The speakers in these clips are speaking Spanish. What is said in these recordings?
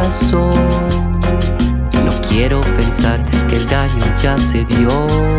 corazón. No quiero pensar que el daño ya se dio.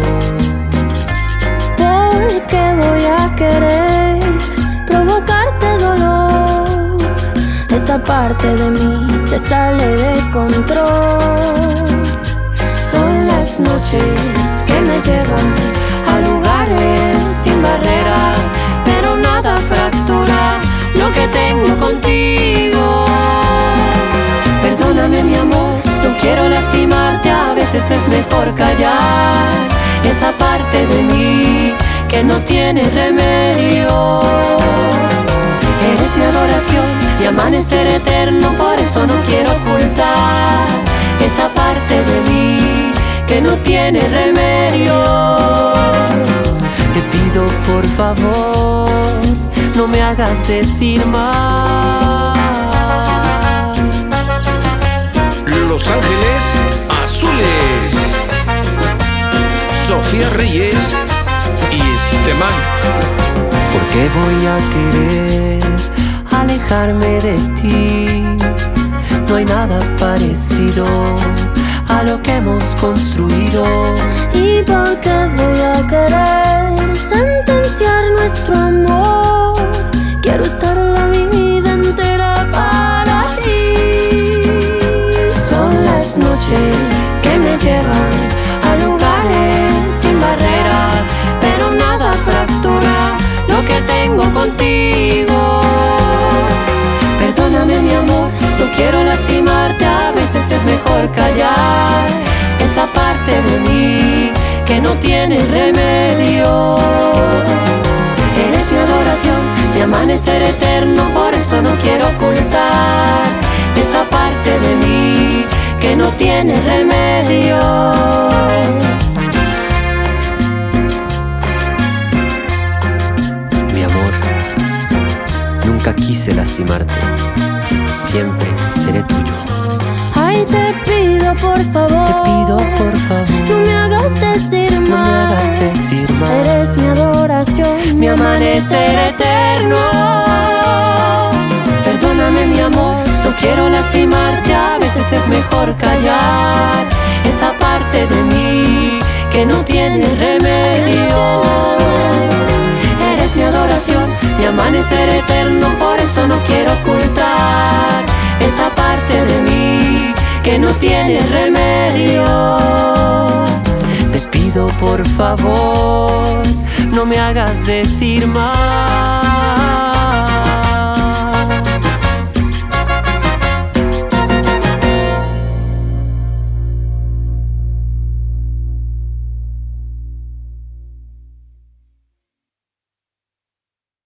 ¿Por qué voy a querer provocarte dolor? Esa parte de mí se sale de control. Son las noches que me llevan a lugares sin barreras, pero nada fractura lo que tengo contigo. Perdóname, mi amor, no quiero lastimarte, a veces es mejor callar esa parte de mí que no tiene remedio. Eres mi adoración, mi amanecer eterno, por eso no quiero ocultar esa parte de mí que no tiene remedio. Te pido por favor, no me hagas decir más. Los Ángeles Azules, Sofía Reyes y Estemán. ¿Por qué voy a querer alejarme de ti? No hay nada parecido a lo que hemos construido. ¿Y por qué voy a querer sentenciar nuestro amor? Quiero estar la vida entera para ti. Son las noches que me llevan a lugares sin barreras, pero nada fractura lo que tengo contigo. Perdóname, mi amor, no quiero lastimarte, a veces es mejor callar esa parte de mí que no tiene remedio. Eres mi adoración, mi amanecer eterno, por eso no quiero ocultar esa parte de mí que no tiene remedio. Mi amor, nunca quise lastimarte, siempre seré tuyo. Ay, te pido por favor, Te pido por favor, no me hagas decir no más. me hagas decir más. Eres mi adoración, Mi amanecer eterno. Perdóname, mi amor, no quiero lastimarte, a veces es mejor callar esa parte de mí que no tiene remedio. Eres mi adoración, mi amanecer eterno, por eso no quiero ocultar esa parte de mí que no tiene remedio. Te pido por favor, no me hagas decir más.